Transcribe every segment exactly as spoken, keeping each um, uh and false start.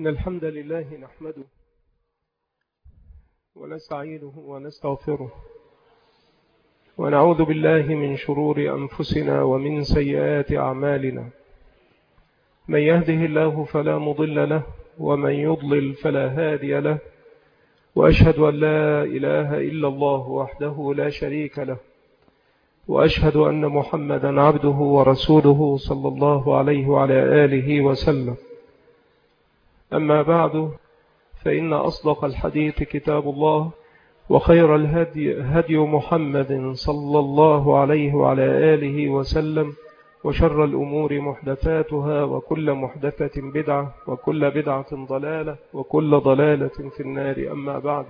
إن الحمد لله نحمده ونستعينه ونستغفره ونعوذ بالله من شرور أنفسنا ومن سيئات أعمالنا. من يهده الله فلا مضل له ومن يضلل فلا هادي له، وأشهد أن لا إله إلا الله وحده لا شريك له، وأشهد أن محمدا عبده ورسوله صلى الله عليه وعلى آله وسلم. أما بعد، فإن أصدق الحديث كتاب الله، وخير الهدي هدي محمد صلى الله عليه وعلى آله وسلم، وشر الأمور محدثاتها، وكل محدثة بدعة، وكل بدعة ضلالة، وكل ضلالة في النار. أما بعد،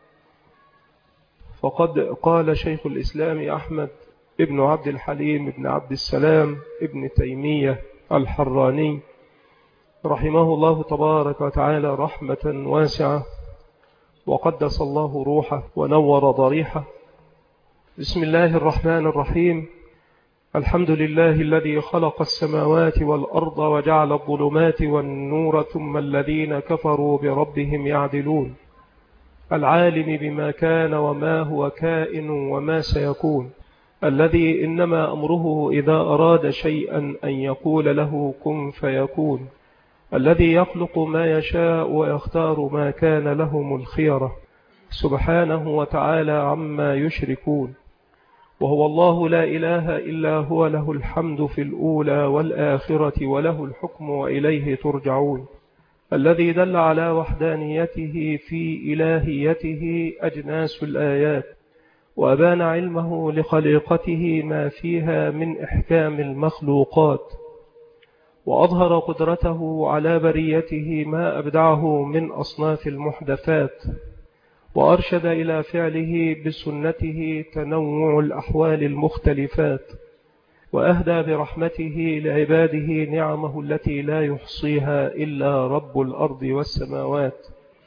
فقد قال شيخ الإسلام أحمد ابن عبد الحليم ابن عبد السلام ابن تيمية الحراني رحمه الله تبارك وتعالى رحمة واسعة، وقدس الله روحه ونور ضريحه. بسم الله الرحمن الرحيم. الحمد لله الذي خلق السماوات والأرض وجعل الظلمات والنور، ثم الذين كفروا بربهم يعدلون. العالم بما كان وما هو كائن وما سيكون، الذي إنما أمره إذا أراد شيئا أن يقول له كن فيكون، الذي يخلق ما يشاء ويختار ما كان لهم الخيرة، سبحانه وتعالى عما يشركون. وهو الله لا إله إلا هو، له الحمد في الأولى والآخرة، وله الحكم وإليه ترجعون. الذي دل على وحدانيته في إلهيته أجناس الآيات، وأبان علمه لخليقته ما فيها من إحكام المخلوقات، وأظهر قدرته على بريته ما أبدعه من أصناف المحدثات، وأرشد إلى فعله بسنته تنوع الأحوال المختلفات، وأهدى برحمته لعباده نعمه التي لا يحصيها إلا رب الأرض والسماوات،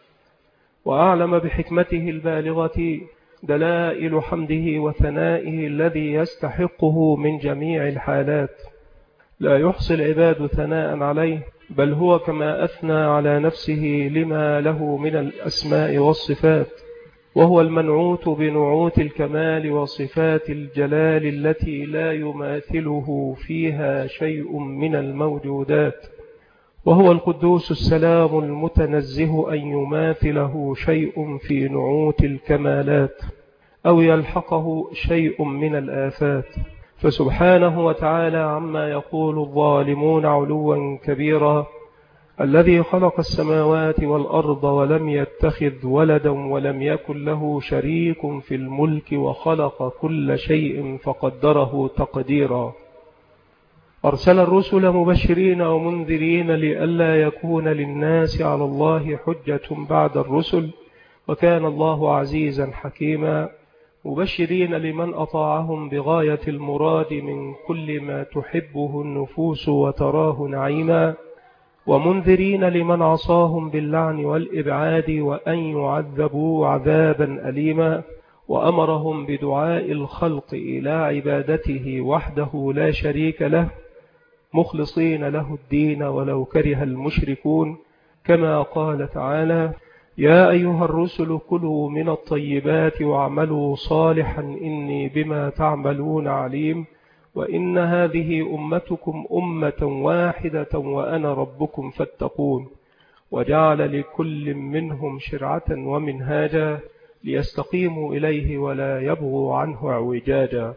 وأعلم بحكمته البالغة دلائل حمده وثنائه الذي يستحقه من جميع الحالات. لا يحصي العباد ثناء عليه، بل هو كما أثنى على نفسه لما له من الأسماء والصفات، وهو المنعوت بنعوت الكمال وصفات الجلال التي لا يماثله فيها شيء من الموجودات، وهو القدوس السلام المتنزه أن يماثله شيء في نعوت الكمالات أو يلحقه شيء من الآفات، فسبحانه وتعالى عما يقول الظالمون علوا كبيرا. الذي خلق السماوات والأرض ولم يتخذ ولدا ولم يكن له شريك في الملك، وخلق كل شيء فقدره تقديرا. أرسل الرسل مبشرين ومنذرين لئلا يكون للناس على الله حجة بعد الرسل، وكان الله عزيزا حكيما. مبشرين لمن أطاعهم بغاية المراد من كل ما تحبه النفوس وتراه نعيما، ومنذرين لمن عصاهم باللعن والإبعاد وأن يعذبوا عذابا أليما، وأمرهم بدعاء الخلق إلى عبادته وحده لا شريك له، مخلصين له الدين ولو كره المشركون، كما قال تعالى: يا أيها الرسل كلوا من الطيبات واعملوا صالحا إني بما تعملون عليم، وإن هذه أمتكم أمة واحدة وأنا ربكم فاتقون، وجعل لكل منهم شرعة ومنهاجا ليستقيموا إليه ولا يبغوا عنه اعوجاجا.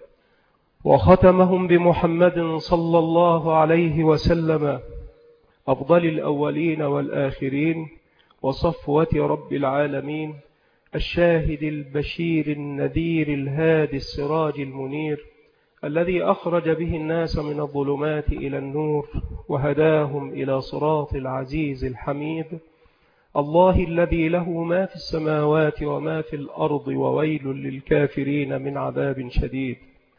وختمهم بمحمد صلى الله عليه وسلم أفضل الأولين والآخرين، وصفوة رب العالمين، الشاهد البشير النذير الهادي السراج المنير، الذي أخرج به الناس من الظلمات إلى النور، وهداهم إلى صراط العزيز الحميد. الله الذي له ما في السماوات وما في الأرض، وويل للكافرين من عذاب شديد.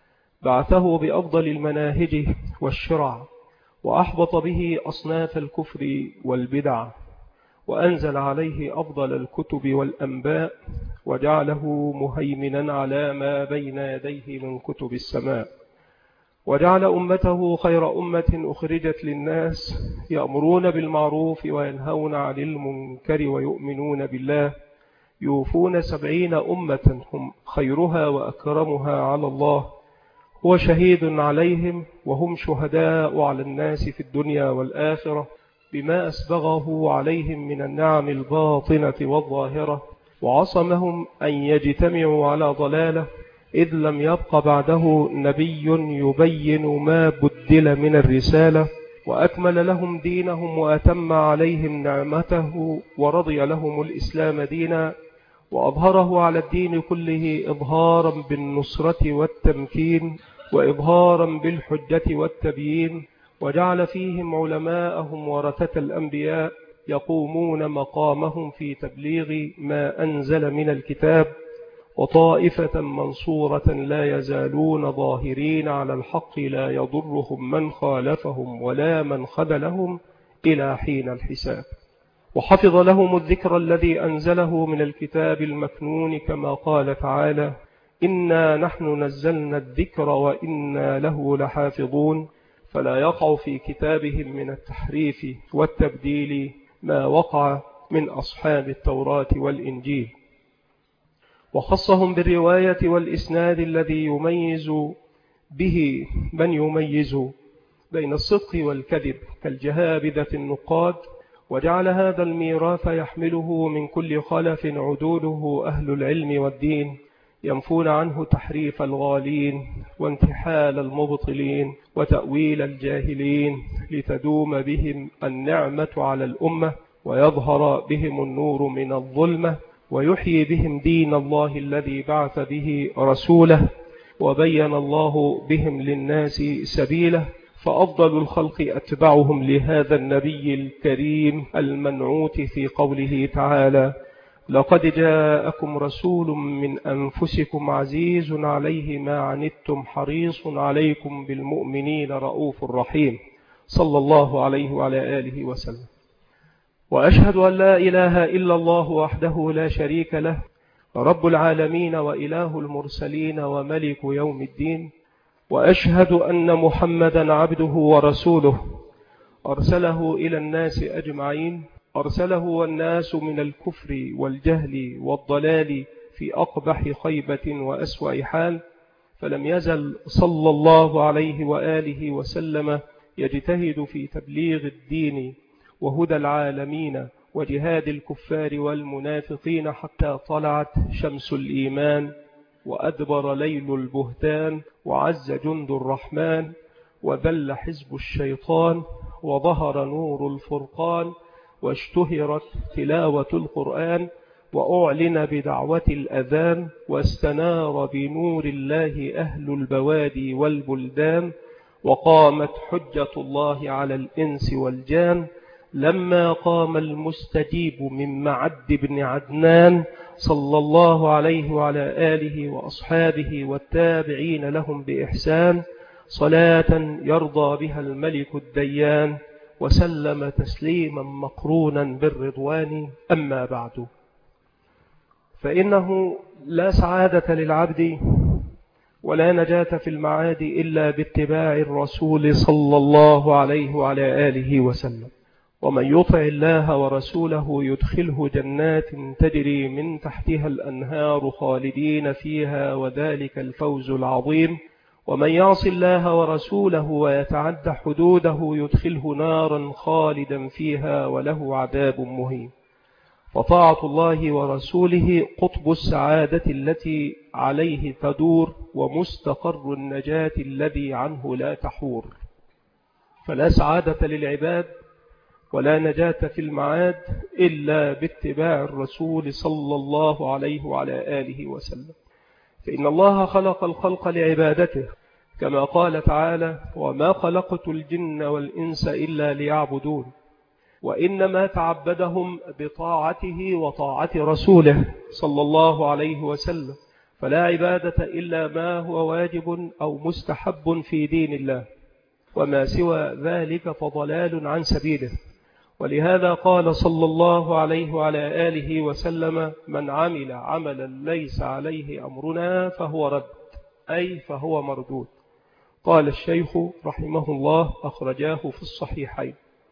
بعثه بأفضل المناهج والشرع، وأحبط به أصناف الكفر والبدع، وأنزل عليه أفضل الكتب والأنباء، وجعله مهيمنا على ما بين يديه من كتب السماء. وجعل أمته خير أمة أخرجت للناس يأمرون بالمعروف وينهون عن المنكر ويؤمنون بالله، يوفون سبعين أمة هم خيرها وأكرمها على الله، هو شهيد عليهم وهم شهداء على الناس في الدنيا والآخرة بما أسبغه عليهم من النعم الباطنة والظاهرة، وعصمهم أن يجتمعوا على ضلالة، إذ لم يبق بعده نبي يبين ما بدل من الرسالة، وأكمل لهم دينهم وأتم عليهم نعمته ورضي لهم الإسلام دينا، وأظهره على الدين كله إظهارا بالنصرة والتمكين وإظهارا بالحجة والتبيين، وجعل فيهم علماءهم ورثة الأنبياء يقومون مقامهم في تبليغ ما أنزل من الكتاب، وطائفة منصورة لا يزالون ظاهرين على الحق لا يضرهم من خالفهم ولا من خذلهم إلى حين الحساب. وحفظ لهم الذكر الذي أنزله من الكتاب المكنون كما قال تعالى: إنا نحن نزلنا الذكر وإنا له لحافظون، فلا يقع في كتابهم من التحريف والتبديل ما وقع من أصحاب التوراة والإنجيل. وخصهم بالرواية والإسناد الذي يميز به من يميز بين الصدق والكذب كالجهابذة النقاد، وجعل هذا الميراث يحمله من كل خلف عدوله أهل العلم والدين، ينفون عنه تحريف الغالين وانتحال المبطلين وتأويل الجاهلين، لتدوم بهم النعمة على الأمة ويظهر بهم النور من الظلمة، ويحيي بهم دين الله الذي بعث به رسوله، وبين الله بهم للناس سبيله، فأفضل الخلق أتبعهم لهذا النبي الكريم المنعوت في قوله تعالى: لقد جاءكم رسول من أنفسكم عزيز عليه ما عنتم حريص عليكم بالمؤمنين رؤوف رحيم، صلى الله عليه وعلى آله وسلم. وأشهد أن لا إله إلا الله وحده لا شريك له، رب العالمين وإله المرسلين وملك يوم الدين. وأشهد أن محمدا عبده ورسوله، أرسله إلى الناس أجمعين، أرسله والناس من الكفر والجهل والضلال في أقبح خيبة وأسوأ حال، فلم يزل صلى الله عليه وآله وسلم يجتهد في تبليغ الدين وهدى العالمين وجهاد الكفار والمنافقين، حتى طلعت شمس الإيمان وأدبر ليل البهتان وعز جند الرحمن وذل حزب الشيطان وظهر نور الفرقان، واشتهرت تلاوة القرآن، وأعلن بدعوة الأذان، واستنار بنور الله أهل البوادي والبلدان، وقامت حجة الله على الإنس والجان، لما قام المستجيب من معد بن عدنان صلى الله عليه وعلى آله وأصحابه والتابعين لهم بإحسان، صلاة يرضى بها الملك الديان، وسلم تسليما مقرونا بالرضوان. أما بعد، فإنه لا سعادة للعبد ولا نجاة في المعاد إلا باتباع الرسول صلى الله عليه وعلى آله وسلم، ومن يطع الله ورسوله يدخله جنات تجري من تحتها الأنهار خالدين فيها، وذلك الفوز العظيم. ومن يعص الله ورسوله ويتعد حدوده يدخله نارا خالدا فيها وله عذاب مهين. فطاعة الله ورسوله قطب السعادة التي عليه تدور، ومستقر النجاة الذي عنه لا تحور. فلا سعادة للعباد ولا نجاة في المعاد إلا باتباع الرسول صلى الله عليه وعلى آله وسلم، فإن الله خلق الخلق لعبادته، كما قال تعالى: وما خلقت الجن والإنس إلا ليعبدون، وإنما تعبدهم بطاعته وطاعة رسوله صلى الله عليه وسلم، فلا عبادة إلا ما هو واجب أو مستحب في دين الله، وما سوى ذلك فضلال عن سبيله. ولهذا قال صلى الله عليه وعلى آله وسلم: من عمل عملا ليس عليه أمرنا فهو رد، أي فهو مردود. قال الشيخ رحمه الله أخرجاه في الصحيحين.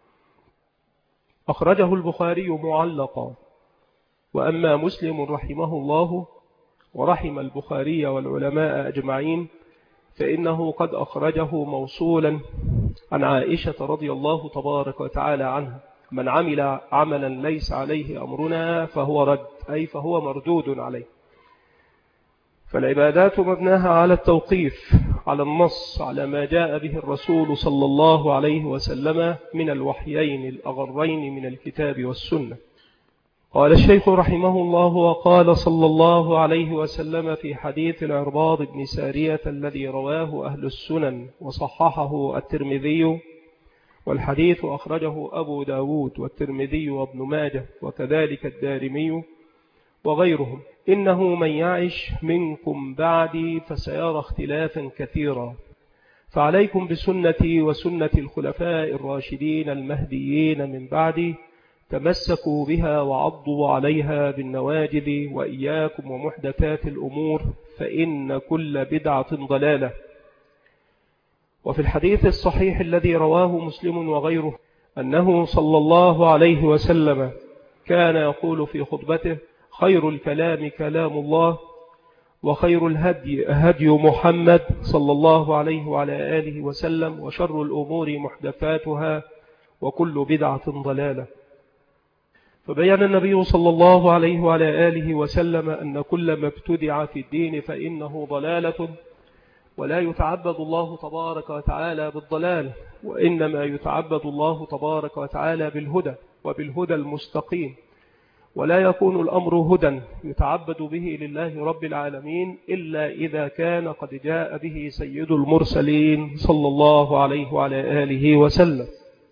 أخرجه البخاري معلقا، وأما مسلم رحمه الله ورحم البخاري والعلماء أجمعين فإنه قد أخرجه موصولا عن عائشة رضي الله تبارك وتعالى عنها: من عمل عملا ليس عليه أمرنا فهو رد، أي فهو مردود عليه. فالعبادات مبناها على التوقيف، على النص، على ما جاء به الرسول صلى الله عليه وسلم من الوحيين الأغرين من الكتاب والسنة. قال الشيخ رحمه الله: وقال صلى الله عليه وسلم في حديث العرباض بن سارية الذي رواه أهل السنن وصححه الترمذي، والحديث أخرجه أبو داود والترمذي وابن ماجه وكذلك الدارمي وغيرهم: إنه من يعش منكم بعدي فسيرى اختلافا كثيرا، فعليكم بسنتي وسنة الخلفاء الراشدين المهديين من بعدي، تمسكوا بها وعضوا عليها بالنواجذ، وإياكم ومحدثات الأمور فإن كل بدعة ضلالة. وفي الحديث الصحيح الذي رواه مسلم وغيره أنه صلى الله عليه وسلم كان يقول في خطبته: خير الكلام كلام الله، وخير الهدي هدي محمد صلى الله عليه وعلى آله وسلم، وشر الأمور محدثاتها، وكل بدعة ضلالة. فبين النبي صلى الله عليه وعلى آله وسلم أن كل ما ابتدع في الدين فإنه ضلالة، ولا يتعبد الله تبارك وتعالى بالضلال، وإنما يتعبد الله تبارك وتعالى بالهدى وبالهدى المستقيم. ولا يكون الأمر هدى يتعبد به لله رب العالمين إلا إذا كان قد جاء به سيد المرسلين صلى الله عليه وعلى آله وسلم.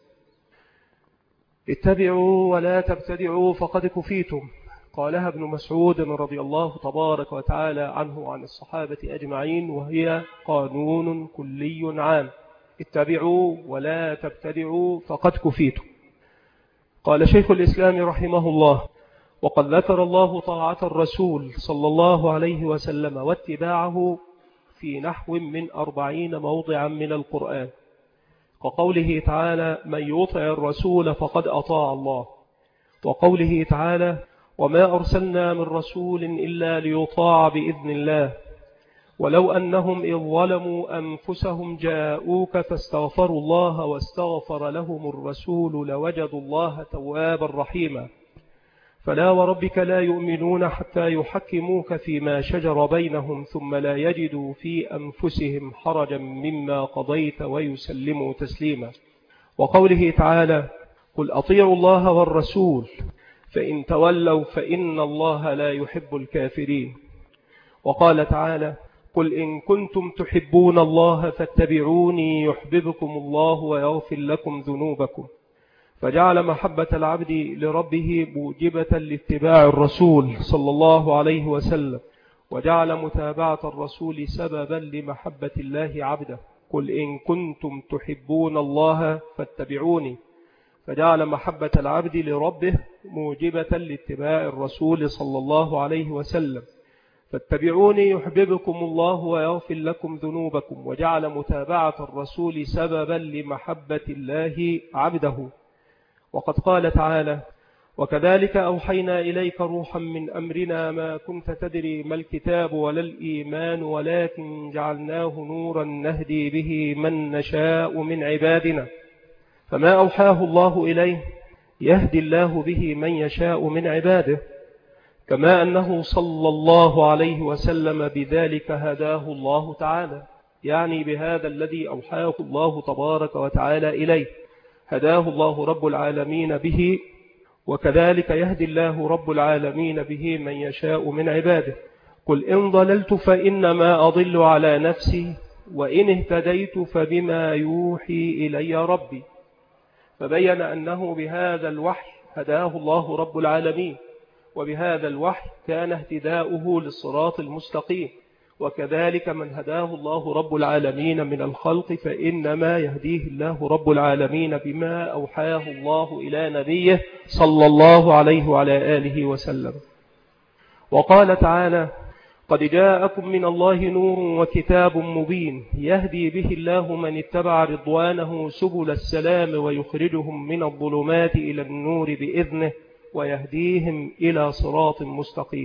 اتبعوا ولا تبتدعوا فقد كفيتم، قالها ابن مسعود رضي الله تبارك وتعالى عنه عن الصحابة أجمعين، وهي قانون كلي عام: اتبعوا ولا تبتدعوا فقد كفيتم. قال شيخ الإسلام رحمه الله: وقد ذكر الله طاعة الرسول صلى الله عليه وسلم واتباعه في نحو من أربعين موضعا من القرآن، وقوله تعالى: من يطع الرسول فقد أطاع الله، وقوله تعالى: وما أرسلنا من رسول إلا ليطاع بإذن الله، ولو أنهم إذ ظلموا أنفسهم جاءوك فاستغفروا الله واستغفر لهم الرسول لوجدوا الله توابا رحيما، فلا وربك لا يؤمنون حتى يحكموك فيما شجر بينهم ثم لا يجدوا في أنفسهم حرجا مما قضيت ويسلموا تسليما. وقوله تعالى: قل أطيعوا الله والرسول فإن تولوا فإن الله لا يحب الكافرين. وقال تعالى: قل إن كنتم تحبون الله فاتبعوني يحببكم الله ويغفر لكم ذنوبكم. فجعل محبة العبد لربه موجبة لاتباع الرسول صلى الله عليه وسلم، وجعل متابعة الرسول سببا لمحبة الله عبده. قل إن كنتم تحبون الله فاتبعوني، فجعل محبة العبد لربه موجبة لاتباع الرسول صلى الله عليه وسلم. فاتبعوني يحببكم الله ويغفر لكم ذنوبكم، وجعل متابعة الرسول سببا لمحبة الله عبده. وقد قال تعالى: وكذلك أوحينا إليك روحا من أمرنا ما كنت تدري ما الكتاب ولا الإيمان ولكن جعلناه نورا نهدي به من نشاء من عبادنا. فما أوحاه الله إليه يهدي الله به من يشاء من عباده، كما أنه صلى الله عليه وسلم بذلك هداه الله تعالى، يعني بهذا الذي أوحاه الله تبارك وتعالى إليه هداه الله رب العالمين به، وكذلك يهدي الله رب العالمين به من يشاء من عباده. قل إن ضللت فإنما أضل على نفسي وإن اهتديت فبما يوحي إلي ربي. فبين أنه بهذا الوحي هداه الله رب العالمين، وبهذا الوحي كان اهتداؤه للصراط المستقيم. وكذلك من هداه الله رب العالمين من الخلق فإنما يهديه الله رب العالمين بما أوحاه الله إلى نبيه صلى الله عليه وعلى آله وسلم. وقال تعالى: قد جاءكم من الله نور وكتاب مبين يهدي به الله من اتبع رضوانه سبل السلام ويخرجهم من الظلمات إلى النور بإذنه ويهديهم إلى صراط مستقيم.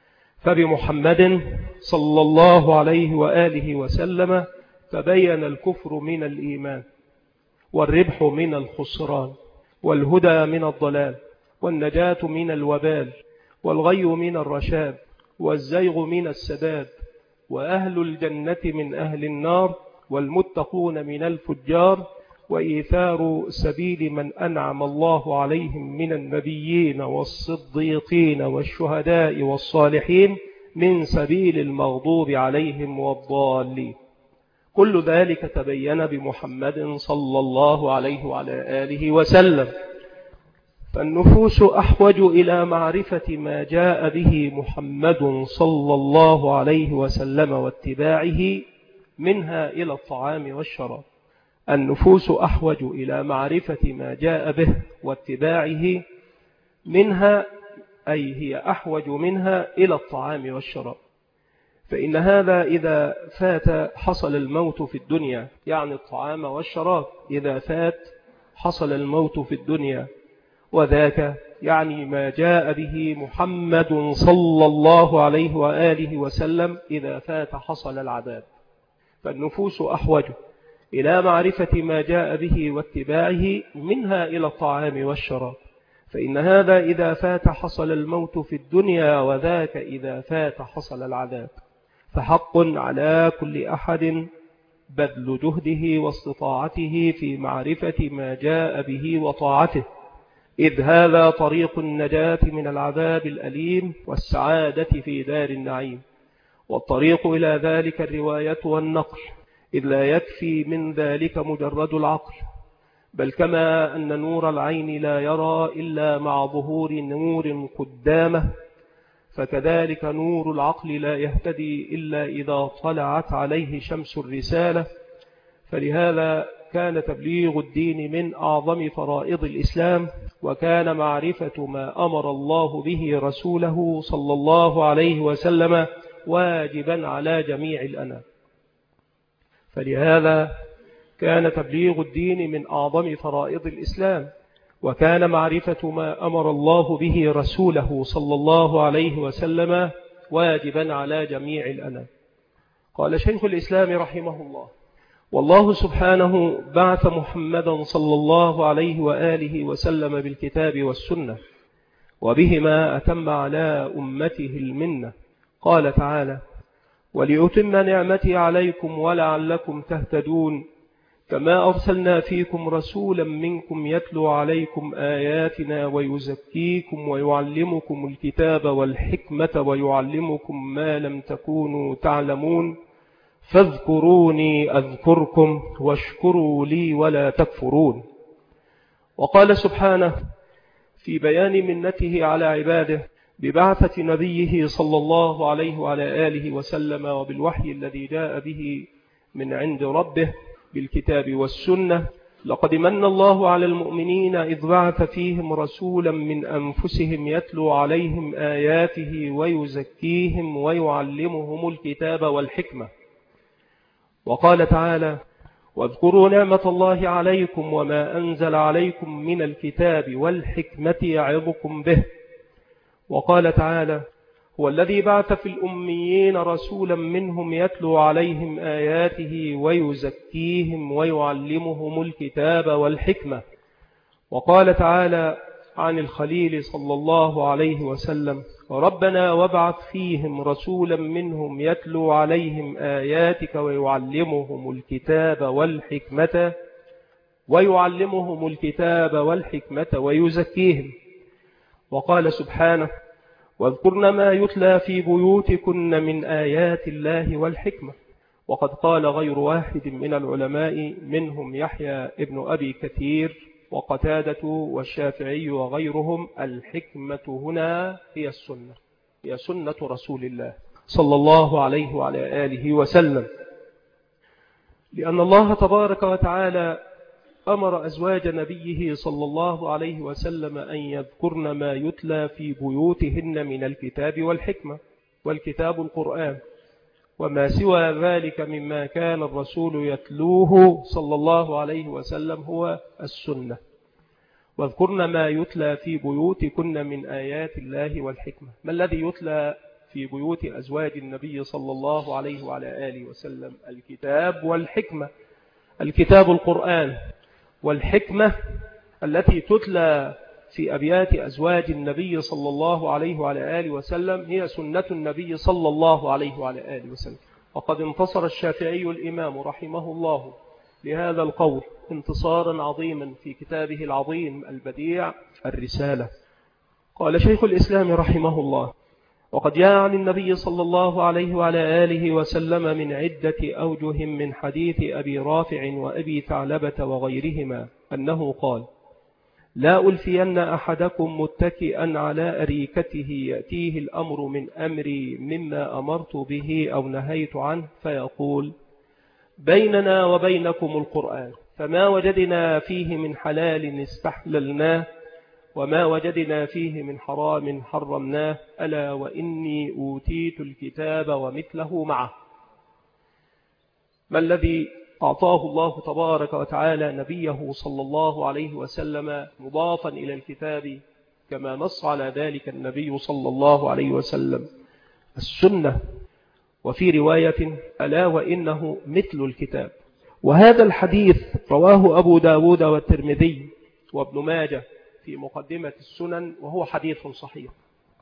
فبمحمد صلى الله عليه وآله وسلم تبين الكفر من الإيمان، والربح من الخسران، والهدى من الضلال، والنجاة من الوبال، والغي من الرشاد، والزيغ من السداد، وأهل الجنة من أهل النار، والمتقون من الفجار، وإيثار سبيل من أنعم الله عليهم من النبيين والصديقين والشهداء والصالحين من سبيل المغضوب عليهم والضالين. كل ذلك تبين بمحمد صلى الله عليه وعلى آله وسلم. فالنفوس أحوج إلى معرفة ما جاء به محمد صلى الله عليه وسلم واتباعه منها إلى الطعام والشراب. النفوس أحوج إلى معرفة ما جاء به واتباعه منها، أي هي أحوج منها إلى الطعام والشراب. فإن هذا إذا فات حصل الموت في الدنيا، يعني الطعام والشراب إذا فات حصل الموت في الدنيا، وذاك يعني ما جاء به محمد صلى الله عليه وآله وسلم إذا فات حصل العذاب. فالنفوس أحوج إلى معرفة ما جاء به واتباعه منها إلى الطعام والشراب. فإن هذا إذا فات حصل الموت في الدنيا، وذاك إذا فات حصل العذاب. فحق على كل أحد بذل جهده واستطاعته في معرفة ما جاء به وطاعته، إذ هذا طريق النجاة من العذاب الأليم والسعادة في دار النعيم. والطريق إلى ذلك الرواية والنقل، إذ لا يكفي من ذلك مجرد العقل، بل كما أن نور العين لا يرى إلا مع ظهور نور قدامه، فكذلك نور العقل لا يهتدي إلا إذا طلعت عليه شمس الرسالة. فلهذا كان تبليغ الدين من أعظم فرائض الإسلام، وكان معرفة ما أمر الله به رسوله صلى الله عليه وسلم واجبا على جميع الأنام. فلهذا كان تبليغ الدين من أعظم فرائض الإسلام، وكان معرفة ما أمر الله به رسوله صلى الله عليه وسلم واجبا على جميع الأنام. قال شيخ الإسلام رحمه الله: والله سبحانه بعث محمدا صلى الله عليه وآله وسلم بالكتاب والسنة، وبهما أتم على أمته المنة. قال تعالى: وليتم نعمتي عليكم ولعلكم تهتدون، كما أرسلنا فيكم رسولا منكم يتلو عليكم آياتنا ويزكيكم ويعلمكم الكتاب والحكمة ويعلمكم ما لم تكونوا تعلمون، فاذكروني أذكركم واشكروا لي ولا تكفرون. وقال سبحانه في بيان منته على عباده ببعثة نبيه صلى الله عليه وعلى آله وسلم وبالوحي الذي جاء به من عند ربه بالكتاب والسنة: لقد من الله على المؤمنين إذ بعث فيهم رسولا من أنفسهم يتلو عليهم آياته ويزكيهم ويعلمهم الكتاب والحكمة. وقال تعالى: واذكروا نعمة الله عليكم وما أنزل عليكم من الكتاب والحكمة يعظكم به. وقال تعالى: هو الذي بعث في الأميين رسولا منهم يتلو عليهم آياته ويزكيهم ويعلمهم الكتاب والحكمة. وقال تعالى عن الخليل صلى الله عليه وسلم: ربنا وابعث فيهم رسولا منهم يتلو عليهم آياتك ويعلمهم الكتاب والحكمة ويعلمهم الكتاب والحكمة ويزكيهم. وقال سبحانه: واذكرن ما يتلى في بيوتكن من آيات الله والحكمة. وقد قال غير واحد من العلماء منهم يحيى ابن أبي كثير وقتادة والشافعي وغيرهم: الحكمة هنا هي السنة، هي سنة رسول الله صلى الله عليه وعلى آله وسلم، لأن الله تبارك وتعالى أمر أزواج نبيه صلى الله عليه وسلم أن يذكرن ما يتلى في بيوتهن من الكتاب والحكمة. والكتاب القرآن، وما سوى ذلك مما كان الرسول يتلوه صلى الله عليه وسلم هو السنة. واذكرن ما يتلى في بيوتكن من آيات الله والحكمة. ما الذي يتلى في بيوت أزواج النبي صلى الله عليه وعلى آله وسلم؟ الكتاب والحكمة. الكتاب القرآن، والحكمة التي تتلى في أبيات أزواج النبي صلى الله عليه وعلى آله وسلم هي سنة النبي صلى الله عليه وعلى آله وسلم. وقد انتصر الشافعي الإمام رحمه الله لهذا القول انتصارا عظيما في كتابه العظيم البديع الرسالة. قال شيخ الإسلام رحمه الله: وقد جاء عن النبي صلى الله عليه وعلى آله وسلم من عدة أوجه من حديث أبي رافع وأبي ثعلبة وغيرهما أنه قال: لا ألفين أحدكم متكئا على أريكته يأتيه الأمر من أمري مما أمرت به أو نهيت عنه فيقول: بيننا وبينكم القرآن، فما وجدنا فيه من حلال استحللناه وما وجدنا فيه من حرام حرمناه، ألا وإني أوتيت الكتاب ومثله معه. ما الذي أعطاه الله تبارك وتعالى نبيه صلى الله عليه وسلم مضافا إلى الكتاب كما نص على ذلك النبي صلى الله عليه وسلم؟ السنة. وفي رواية: ألا وإنه مثل الكتاب. وهذا الحديث رواه أبو داود والترمذي وابن ماجه في مقدمة السنن، وهو حديث صحيح.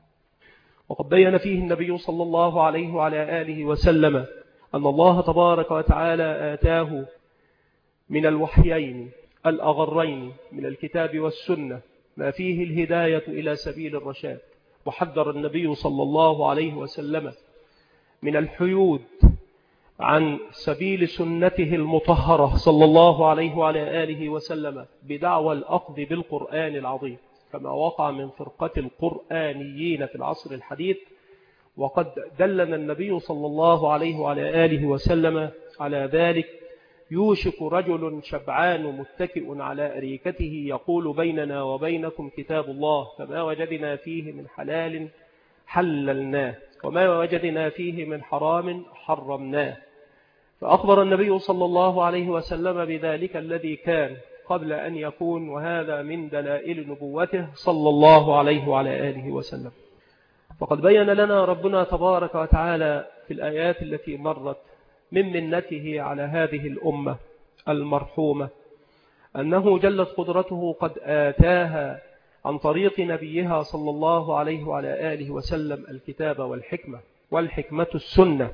وقد بين فيه النبي صلى الله عليه وعلى آله وسلم أن الله تبارك وتعالى آتاه من الوحيين الأغرين من الكتاب والسنة ما فيه الهداية إلى سبيل الرشاد. وحذر النبي صلى الله عليه وسلم من الحيود عن سبيل سنته المطهرة صلى الله عليه وعلى آله وسلم بدعوى الأخذ بالقرآن العظيم، كما وقع من فرقة القرآنيين في العصر الحديث. وقد دلنا النبي صلى الله عليه وعلى آله وسلم على ذلك: يوشك رجل شبعان متكئ على أريكته يقول: بيننا وبينكم كتاب الله، فما وجدنا فيه من حلال حللناه وما وجدنا فيه من حرام حرمناه. فأخبر النبي صلى الله عليه وسلم بذلك الذي كان قبل أن يكون، وهذا من دلائل نبوته صلى الله عليه وعلى آله وسلم. فقد بين لنا ربنا تبارك وتعالى في الآيات التي مرت من منته على هذه الأمة المرحومة أنه جلت قدرته قد آتاها عن طريق نبيها صلى الله عليه وعلى آله وسلم الكتاب والحكمة، والحكمة السنة.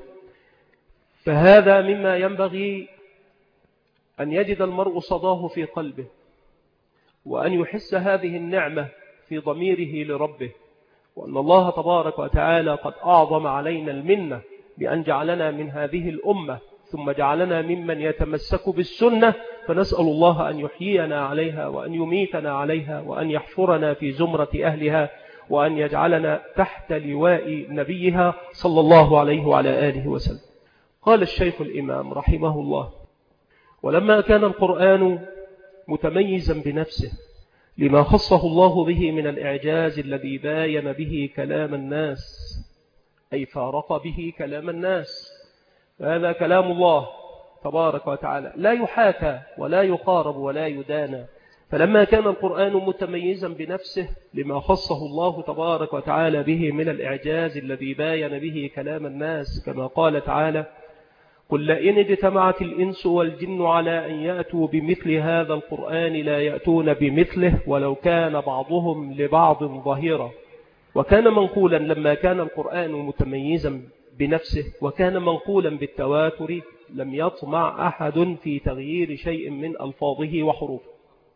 فهذا مما ينبغي أن يجد المرء صداه في قلبه، وأن يحس هذه النعمة في ضميره لربه، وأن الله تبارك وتعالى قد أعظم علينا المنة بأن جعلنا من هذه الأمة، ثم جعلنا ممن يتمسك بالسنة. فنسأل الله أن يحيينا عليها وأن يميتنا عليها وأن يحفرنا في زمرة أهلها وأن يجعلنا تحت لواء نبيها صلى الله عليه وعلى آله وسلم. قال الشيخ الإمام رحمه الله: ولما كان القرآن متميزا بنفسه لما خصه الله به من الإعجاز الذي باين به كلام الناس، أي فارق به كلام الناس، هذا كلام الله تبارك وتعالى لا يحاكى ولا يقارب ولا يدانى. فلما كان القرآن متميزا بنفسه لما خصه الله تبارك وتعالى به من الإعجاز الذي باين به كلام الناس، كما قال تعالى: قل لئن اجتمعت الإنس والجن على أن يأتوا بمثل هذا القرآن لا يأتون بمثله ولو كان بعضهم لبعض ظهيرا. وكان منقولا لما كان القرآن متميزا بنفسه، وكان منقولا بالتواتر، لم يطمع أحد في تغيير شيء من ألفاظه وحروفه،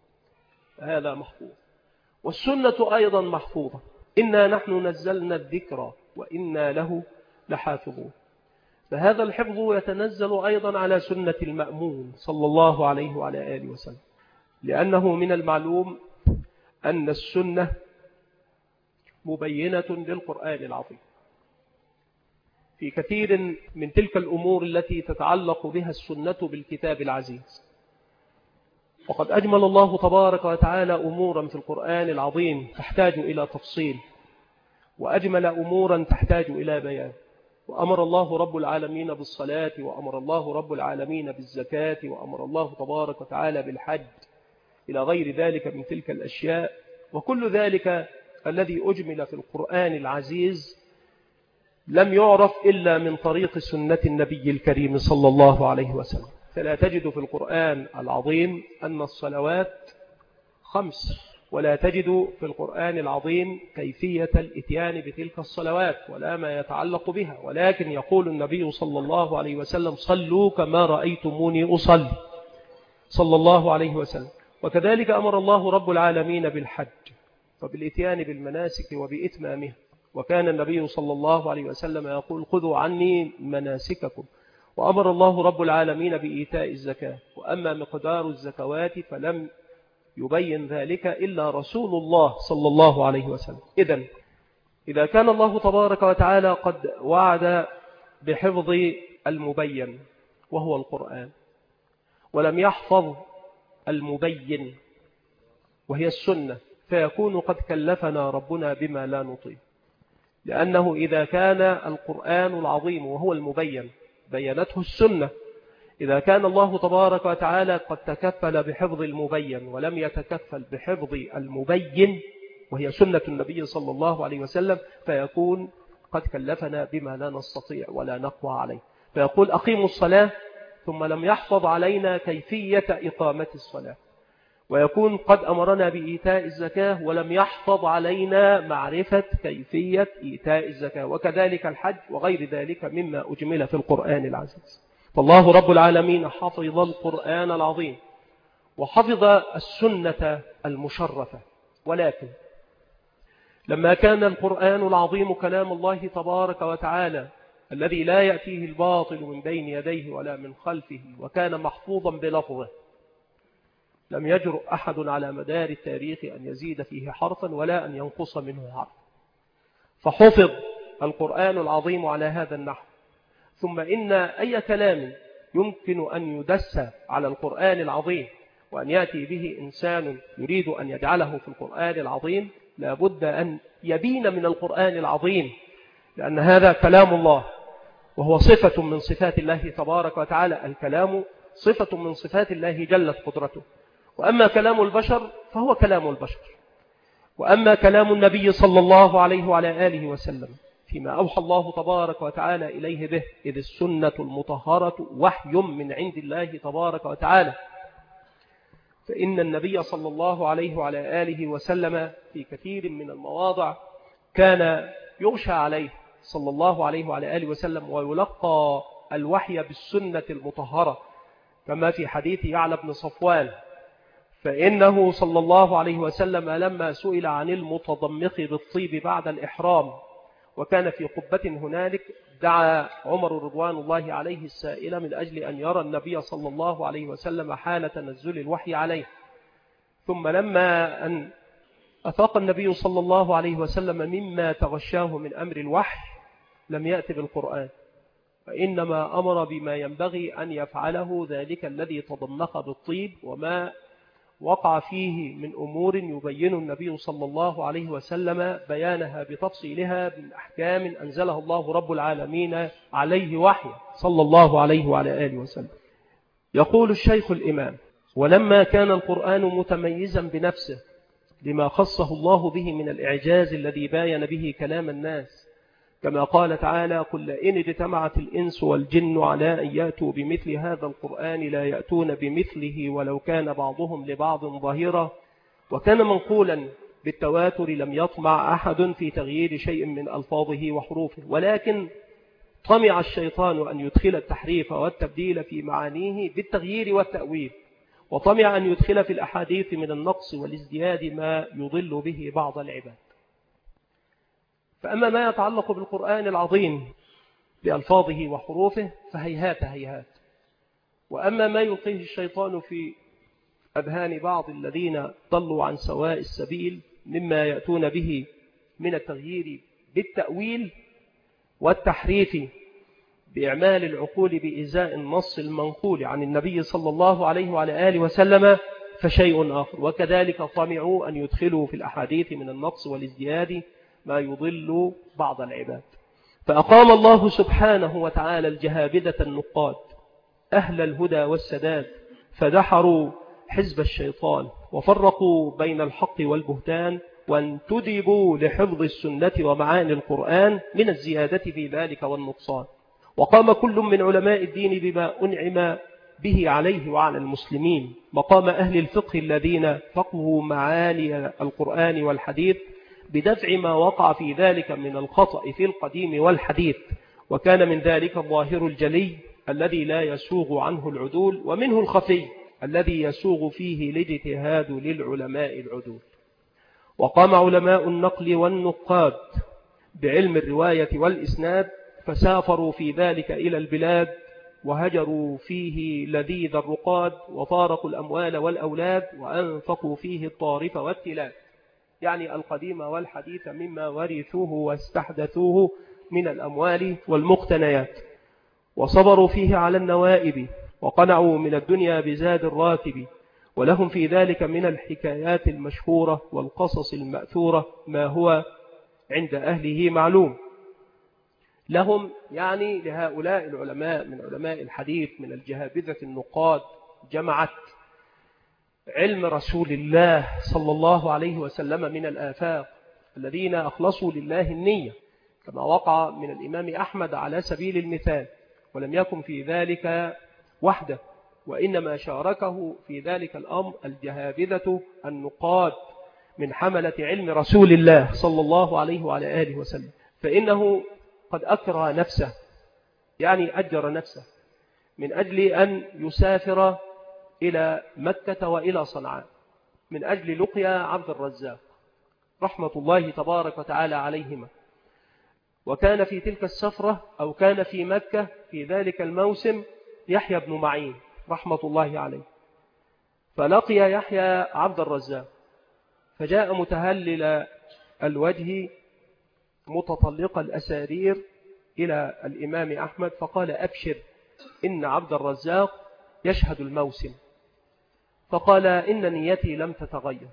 هذا محفوظ. والسنة أيضا محفوظة: إنا نحن نزلنا الذكر وإنا له لحافظون. فهذا الحفظ يتنزل أيضا على سنة المأمون صلى الله عليه وعلى آله وسلم، لأنه من المعلوم أن السنة مبينة للقرآن العظيم في كثير من تلك الأمور التي تتعلق بها السنة بالكتاب العزيز. وقد أجمل الله تبارك وتعالى أمورا في القرآن العظيم تحتاج إلى تفصيل، وأجمل أمورا تحتاج إلى بيان. وأمر الله رب العالمين بالصلاة، وأمر الله رب العالمين بالزكاة، وأمر الله تبارك وتعالى بالحج، إلى غير ذلك من تلك الأشياء. وكل ذلك الذي أجمل في القرآن العزيز لم يعرف إلا من طريق سنة النبي الكريم صلى الله عليه وسلم. فلا تجد في القرآن العظيم أن الصلوات خمس، ولا تجد في القرآن العظيم كيفية الإتيان بتلك الصلوات ولا ما يتعلق بها، ولكن يقول النبي صلى الله عليه وسلم: صلوا كما رأيتموني أصلي، صلى الله عليه وسلم. وكذلك أمر الله رب العالمين بالحج وبالإتيان بالمناسك وبإتمامها، وكان النبي صلى الله عليه وسلم يقول: خذوا عني مناسككم. وأمر الله رب العالمين بإيتاء الزكاة، وأما مقدار الزكوات فلم يبين ذلك إلا رسول الله صلى الله عليه وسلم. إذن إذا كان الله تبارك وتعالى قد وعد بحفظ المبين وهو القرآن، ولم يحفظ المبين وهي السنة، فيكون قد كلفنا ربنا بما لا نطيق. لأنه إذا كان القرآن العظيم وهو المبين بينته السنة، إذا كان الله تبارك وتعالى قد تكفل بحفظ المبين ولم يتكفل بحفظ المبين وهي سنة النبي صلى الله عليه وسلم، فيكون قد كلفنا بما لا نستطيع ولا نقوى عليه. فيقول: أقيموا الصلاة، ثم لم يحفظ علينا كيفية إقامة الصلاة. ويكون قد أمرنا بإيتاء الزكاة ولم يحفظ علينا معرفة كيفية إيتاء الزكاة، وكذلك الحج وغير ذلك مما أجمل في القرآن العزيز. فالله رب العالمين حفظ القرآن العظيم وحفظ السنة المشرفة، ولكن لما كان القرآن العظيم كلام الله تبارك وتعالى الذي لا يأتيه الباطل من بين يديه ولا من خلفه، وكان محفوظا بلفظه، لم يجرؤ أحد على مدار التاريخ أن يزيد فيه حرفا ولا أن ينقص منه حرف، فحفظ القرآن العظيم على هذا النحو. ثم إن أي كلام يمكن أن يدس على القرآن العظيم وأن يأتي به إنسان يريد أن يجعله في القرآن العظيم لابد أن يبين من القرآن العظيم، لأن هذا كلام الله وهو صفة من صفات الله تبارك وتعالى. الكلام صفة من صفات الله جلت قدرته. وأما كلام البشر فهو كلام البشر، وأما كلام النبي صلى الله عليه وعلى آله وسلم فيما أوحى الله تبارك وتعالى إليه به، إذ السنة المطهرة وحي من عند الله تبارك وتعالى. فإن النبي صلى الله عليه وعلى آله وسلم في كثير من المواضع كان يغشى عليه صلى الله عليه وعلى آله وسلم ويلقى الوحي بالسنة المطهرة، كما في حديث يعلى بن صفوان، فإنه صلى الله عليه وسلم لما سئل عن المتضمخ بالطيب بعد الإحرام وكان في قبة هنالك، دعا عمر رضوان الله عليه السائل من أجل أن يرى النبي صلى الله عليه وسلم حال تنزل الوحي عليه. ثم لما أن أفاق النبي صلى الله عليه وسلم مما تغشاه من أمر الوحي لم يأتي بالقرآن، فإنما أمر بما ينبغي أن يفعله ذلك الذي تضمخ بالطيب، وما وقع فيه من أمور يبين النبي صلى الله عليه وسلم بيانها بتفصيلها من أحكام أنزلها الله رب العالمين عليه وحي صلى الله عليه وعلى آله وسلم. يقول الشيخ الإمام: ولما كان القرآن متميزا بنفسه لما خصه الله به من الإعجاز الذي باين به كلام الناس، كما قال تعالى: قل إن اجتمعت الإنس والجن على أن يأتوا بمثل هذا القرآن لا يأتون بمثله ولو كان بعضهم لبعض ظهيرا. وكان منقولا بالتواتر لم يطمع أحد في تغيير شيء من ألفاظه وحروفه، ولكن طمع الشيطان أن يدخل التحريف والتبديل في معانيه بالتغيير والتأويل، وطمع أن يدخل في الأحاديث من النقص والازدياد ما يضل به بعض العباد. فأما ما يتعلق بالقرآن العظيم بألفاظه وحروفه فهيهات هيهات، وأما ما يلقيه الشيطان في أذهان بعض الذين ضلوا عن سواء السبيل مما يأتون به من التغيير بالتأويل والتحريف بإعمال العقول بإزاء النص المنقول عن النبي صلى الله عليه وعلى آله وسلم فشيء آخر. وكذلك طمعوا أن يدخلوا في الأحاديث من النقص والازدياد ما يضل بعض العباد. فأقام الله سبحانه وتعالى الجهابذة النقاد أهل الهدى والسداد، فدحروا حزب الشيطان وفرقوا بين الحق والبهتان، وانتدبوا لحفظ السنة ومعاني القرآن من الزيادة في ذلك والنقصان. وقام كل من علماء الدين بما أنعم به عليه وعلى المسلمين، مقام أهل الفقه الذين فقهوا معاني القرآن والحديث بدفع ما وقع في ذلك من الخطأ في القديم والحديث، وكان من ذلك الظاهر الجلي الذي لا يسوغ عنه العدول، ومنه الخفي الذي يسوغ فيه الاجتهاد للعلماء العدول. وقام علماء النقل والنقاد بعلم الرواية والإسناد، فسافروا في ذلك إلى البلاد وهجروا فيه لذيذ الرقاد، وفارقوا الأموال والأولاد وأنفقوا فيه الطارف والتلاد، يعني القديم والحديث مما ورثوه واستحدثوه من الأموال والمقتنيات. وصبروا فيه على النوائب، وقنعوا من الدنيا بزاد الراكب، ولهم في ذلك من الحكايات المشهورة والقصص المأثورة ما هو عند أهله معلوم. لهم يعني لهؤلاء العلماء من علماء الحديث من الجهابذة النقاد جمعت علم رسول الله صلى الله عليه وسلم من الآفاق الذين أخلصوا لله النية، كما وقع من الإمام أحمد على سبيل المثال، ولم يكن في ذلك وحده، وإنما شاركه في ذلك الأمر الجهابذة النقاد من حملة علم رسول الله صلى الله عليه وعلى آله وسلم. فإنه قد أكرى نفسه، يعني أجر نفسه من أجل أن يسافر إلى مكة وإلى صنعاء من أجل لقيا عبد الرزاق رحمة الله تبارك وتعالى عليهما. وكان في تلك السفرة أو كان في مكة في ذلك الموسم يحيى بن معين رحمة الله عليه، فلقي يحيى عبد الرزاق، فجاء متهلل الوجه متطلق الأسارير إلى الإمام أحمد، فقال: أبشر إن عبد الرزاق يشهد الموسم. فقال: إن نيتي لم تتغير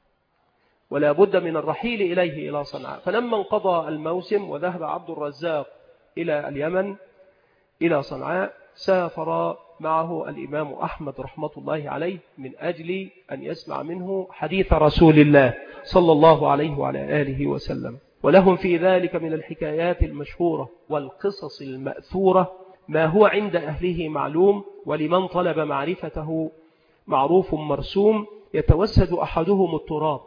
ولا بد من الرحيل إليه إلى صنعاء. فلما انقضى الموسم وذهب عبد الرزاق إلى اليمن إلى صنعاء، سافر معه الإمام أحمد رحمة الله عليه من أجل أن يسمع منه حديث رسول الله صلى الله عليه وعلى آله وسلم. ولهم في ذلك من الحكايات المشهورة والقصص المأثورة ما هو عند أهله معلوم، ولمن طلب معرفته معروف مرسوم، يتوسد أحدهم التراب،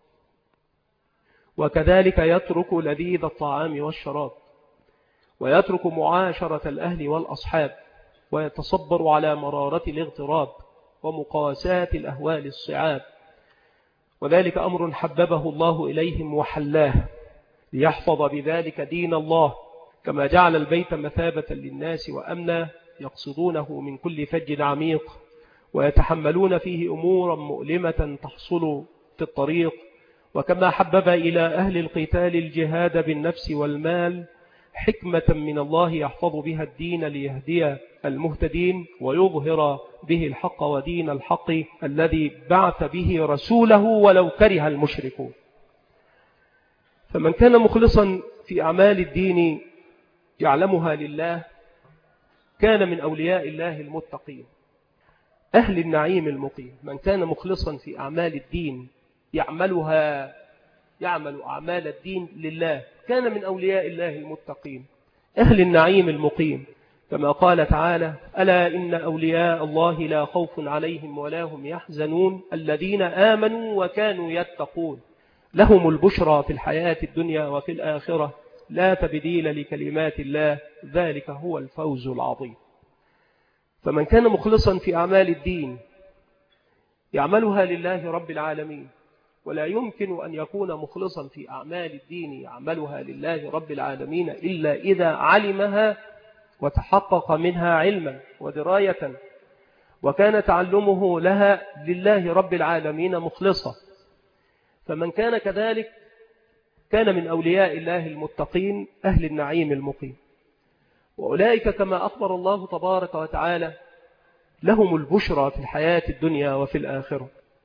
وكذلك يترك لذيذ الطعام والشراب، ويترك معاشرة الأهل والأصحاب، ويتصبر على مرارة الاغتراب ومقاسات الأهوال الصعاب. وذلك أمر حببه الله إليهم وحلاه ليحفظ بذلك دين الله، كما جعل البيت مثابة للناس وأمنا، يقصدونه من كل فج عميق، ويتحملون فيه أمورا مؤلمة تحصل في الطريق. وكما حبب إلى أهل القتال الجهاد بالنفس والمال حكمة من الله يحفظ بها الدين ليهدي المهتدين ويظهر به الحق ودين الحق الذي بعث به رسوله ولو كره المشركون. فمن كان مخلصا في أعمال الدين يعلمها لله كان من أولياء الله المتقين أهل النعيم المقيم. من كان مخلصا في أعمال الدين يعملها يعمل أعمال الدين لله كان من أولياء الله المتقين أهل النعيم المقيم، كما قال تعالى: ألا إن أولياء الله لا خوف عليهم ولا هم يحزنون الذين آمنوا وكانوا يتقون لهم البشرى في الحياة الدنيا وفي الآخرة لا تبديل لكلمات الله ذلك هو الفوز العظيم. فمن كان مخلصا في أعمال الدين يعملها لله رب العالمين، ولا يمكن أن يكون مخلصا في أعمال الدين يعملها لله رب العالمين إلا إذا علمها وتحقق منها علما ودراية، وكان تعلمه لها لله رب العالمين مخلصا. فمن كان كذلك كان من أولياء الله المتقين أهل النعيم المقيم. وأولئك كما أخبر الله تبارك وتعالى لهم البشرى في الحياة الدنيا وفي الآخرة.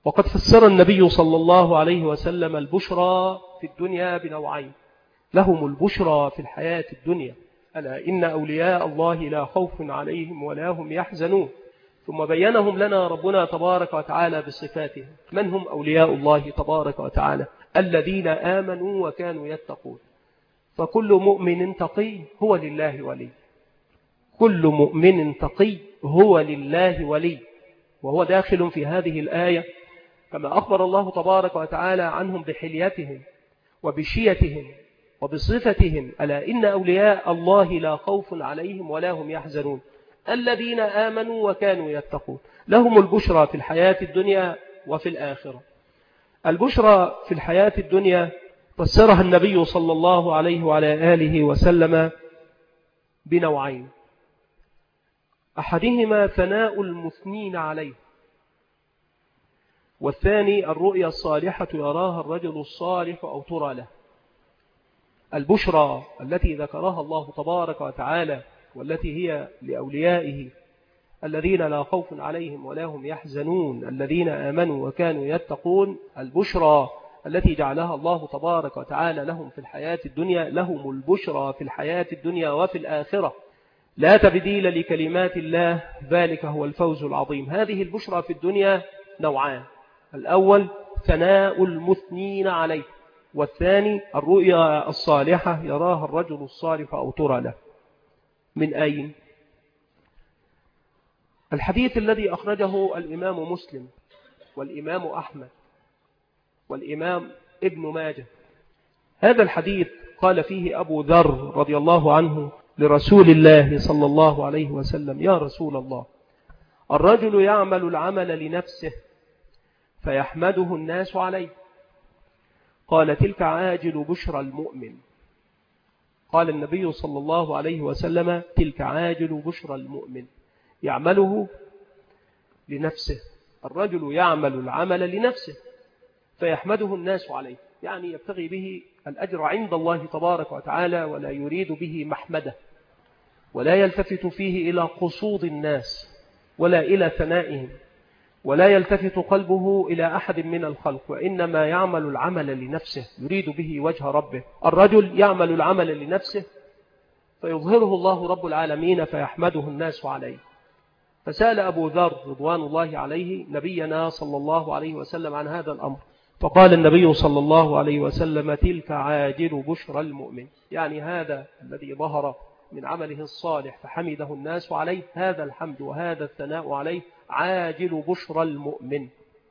وقد فسر النبي صلى الله عليه وسلم البشرى في الدنيا بنوعين: لهم البشرى في الحياة الدنيا، ألا إن أولياء الله لا خوف عليهم ولا هم يحزنون. ثم بينهم لنا ربنا تبارك وتعالى بصفاتهم. من هم أولياء الله تبارك وتعالى؟ الذين آمنوا وكانوا يتقون. فكل مؤمن تقي هو لله ولي، كل مؤمن تقي هو لله ولي، وهو داخل في هذه الآية كما أخبر الله تبارك وتعالى عنهم بحليتهم وبشيتهم وبصفتهم: ألا إن أولياء الله لا خوف عليهم ولا هم يحزنون الذين آمنوا وكانوا يتقون. لهم البشرى في الحياة الدنيا وفي الآخرة. البشرى في الحياة الدنيا فسرها النبي صلى الله عليه وعلى آله وسلم بنوعين: أحدهما ثناء المثنين عليه، والثاني الرؤيا الصالحة يراها الرجل الصالح أو ترى له. البشرى التي ذكرها الله تبارك وتعالى والتي هي لأوليائه الذين لا خوف عليهم ولا هم يحزنون الذين آمنوا وكانوا يتقون، البشرى التي جعلها الله تبارك وتعالى لهم في الحياة الدنيا: لهم البشرى في الحياة الدنيا وفي الآخرة، لا تبديل لكلمات الله، ذلك هو الفوز العظيم. هذه البشرى في الدنيا نوعان: الأول ثناء المثنين عليه، والثاني الرؤيا الصالحة يراها الرجل الصالح أو ترى له. من أين؟ الحديث الذي أخرجه الإمام مسلم والإمام أحمد والإمام ابن ماجه. هذا الحديث قال فيه أبو ذر رضي الله عنه لرسول الله صلى الله عليه وسلم: يا رسول الله، الرجل يعمل العمل لنفسه فيحمده الناس عليه. قال: تلك عاجل بشرى المؤمن. قال النبي صلى الله عليه وسلم: تلك عاجل بشرى المؤمن، يعمله لنفسه. الرجل يعمل العمل لنفسه فيحمده الناس عليه، يعني يبتغي به الأجر عند الله تبارك وتعالى ولا يريد به محمده، ولا يلتفت فيه إلى قصود الناس ولا إلى ثنائهم، ولا يلتفت قلبه إلى أحد من الخلق، وإنما يعمل العمل لنفسه يريد به وجه ربه. الرجل يعمل العمل لنفسه فيظهره الله رب العالمين فيحمده الناس عليه. فسأل أبو ذر رضوان الله عليه نبينا صلى الله عليه وسلم عن هذا الأمر، فقال النبي صلى الله عليه وسلم: تلك عاجل بشرى المؤمن، يعني هذا الذي ظهر من عمله الصالح فحمده الناس عليه، هذا الحمد وهذا الثناء عليه عاجل بشرى المؤمن.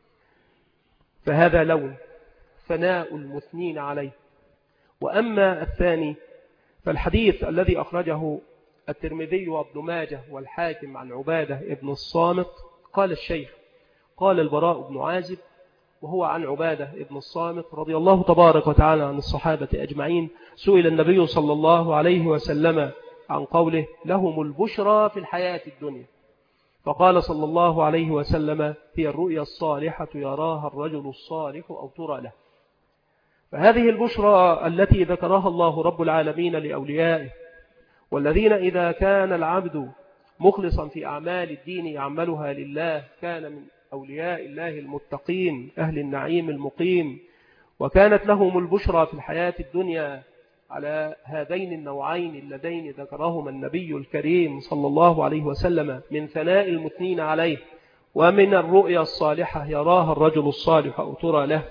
فهذا لون ثناء المثنين عليه. وأما الثاني فالحديث الذي أخرجه الترمذي وابن ماجه والحاكم عن عبادة ابن الصامت. قال الشيخ: قال البراء بن عازب، وهو عن عبادة ابن الصامت رضي الله تبارك وتعالى عن الصحابة أجمعين، سئل النبي صلى الله عليه وسلم عن قوله: لهم البشرى في الحياة الدنيا، فقال صلى الله عليه وسلم: هي الرؤيا الصالحة يراها الرجل الصالح أو ترى له. فهذه البشرى التي ذكرها الله رب العالمين لأوليائه، والذين إذا كان العبد مخلصا في أعمال الدين يعملها لله كان من أولياء الله المتقين أهل النعيم المقيم، وكانت لهم البشرى في الحياة الدنيا على هذين النوعين اللذين ذكرهما النبي الكريم صلى الله عليه وسلم من ثناء المثنين عليه ومن الرؤيا الصالحة يراها الرجل الصالح أو ترى له.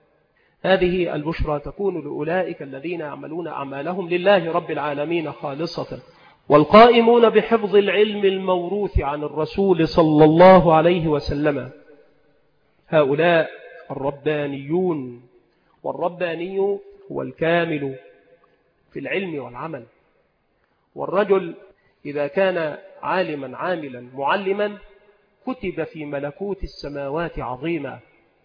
هذه البشرى تكون لأولئك الذين يعملون أعمالهم لله رب العالمين خالصة، والقائمون بحفظ العلم الموروث عن الرسول صلى الله عليه وسلم. هؤلاء الربانيون، والرباني هو الكامل في العلم والعمل. والرجل إذا كان عالما عاملا معلما كتب في ملكوت السماوات عظيما.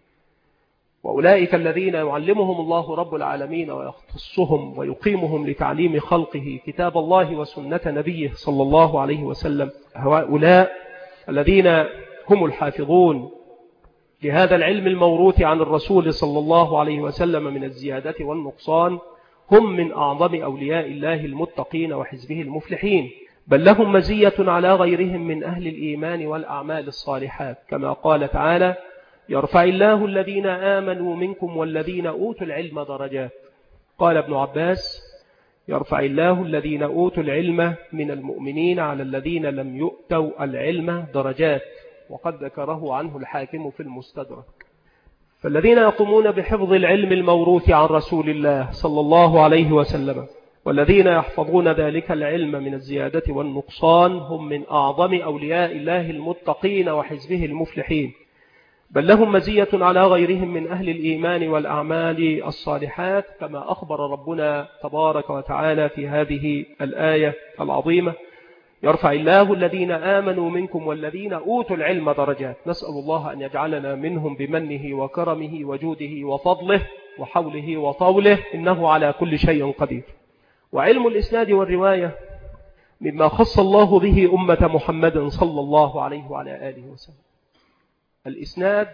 وأولئك الذين يعلمهم الله رب العالمين ويختصهم ويقيمهم لتعليم خلقه كتاب الله وسنة نبيه صلى الله عليه وسلم، هؤلاء الذين هم الحافظون لهذا العلم الموروث عن الرسول صلى الله عليه وسلم من الزيادة والنقصان، هم من أعظم أولياء الله المتقين وحزبه المفلحين، بل لهم مزية على غيرهم من أهل الإيمان والأعمال الصالحات، كما قال تعالى: يرفع الله الذين آمنوا منكم والذين أوتوا العلم درجات. قال ابن عباس يرفع الله الذين أوتوا العلم من المؤمنين على الذين لم يؤتوا العلم درجات، وقد ذكره عنه الحاكم في المستدرك. فالذين يقومون بحفظ العلم الموروث عن رسول الله صلى الله عليه وسلم والذين يحفظون ذلك العلم من الزيادة والنقصان هم من أعظم أولياء الله المتقين وحزبه المفلحين، بل لهم مزية على غيرهم من أهل الإيمان والأعمال الصالحات، كما أخبر ربنا تبارك وتعالى في هذه الآية العظيمة: يرفع الله الذين آمنوا منكم والذين أوتوا العلم درجات. نسأل الله أن يجعلنا منهم بمنه وكرمه وجوده وفضله وحوله وطوله، إنه على كل شيء قدير. وعلم الإسناد والرواية مما خص الله به أمة محمد صلى الله عليه وعلى آله وسلم. الإسناد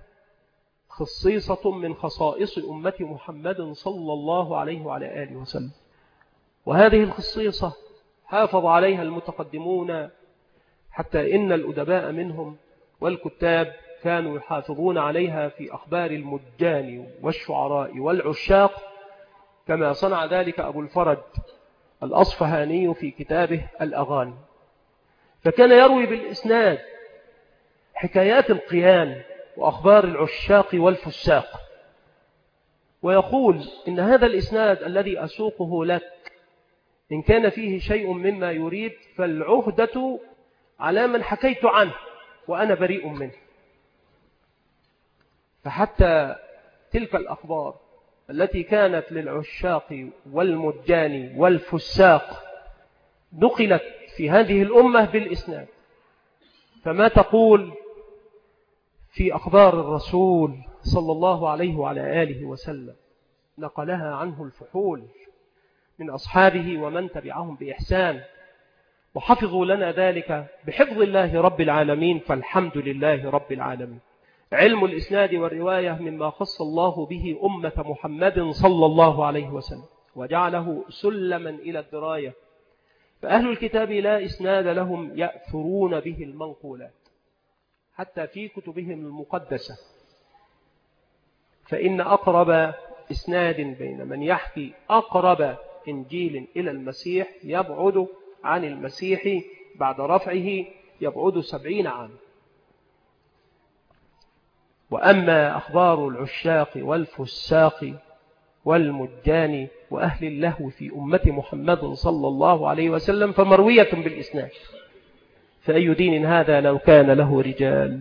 خصيصة من خصائص أمة محمد صلى الله عليه وعلى آله وسلم، وهذه الخصيصة حافظ عليها المتقدمون، حتى إن الأدباء منهم والكتاب كانوا يحافظون عليها في أخبار المجان والشعراء والعشاق، كما صنع ذلك أبو الفرج الأصفهاني في كتابه الأغاني. فكان يروي بالإسناد حكايات القيان وأخبار العشاق والفساق، ويقول إن هذا الإسناد الذي أسوقه لك إن كان فيه شيء مما يريد فالعهدة على من حكيت عنه وأنا بريء منه. فحتى تلك الأخبار التي كانت للعشاق والمجان والفساق نقلت في هذه الأمة بالإسناد. فما تقول في أخبار الرسول صلى الله عليه وعلى آله وسلم نقلها عنه الفحول من أصحابه ومن تبعهم بإحسان، وحفظوا لنا ذلك بحفظ الله رب العالمين، فالحمد لله رب العالمين. علم الإسناد والرواية مما خص الله به أمة محمد صلى الله عليه وسلم وجعله سلما إلى الدراية. فأهل الكتاب لا إسناد لهم يأثرون به المنقولات حتى في كتبهم المقدسة، فإن أقرب إسناد بين من يحكي أقرب إنجيل إلى المسيح يبعد عن المسيح بعد رفعه يبعد سبعين عام. وأما أخبار العشاق والفساق والمجان وأهل اللهو في أمة محمد صلى الله عليه وسلم فمروية بالإسناد، فأي دين هذا لو كان له رجال؟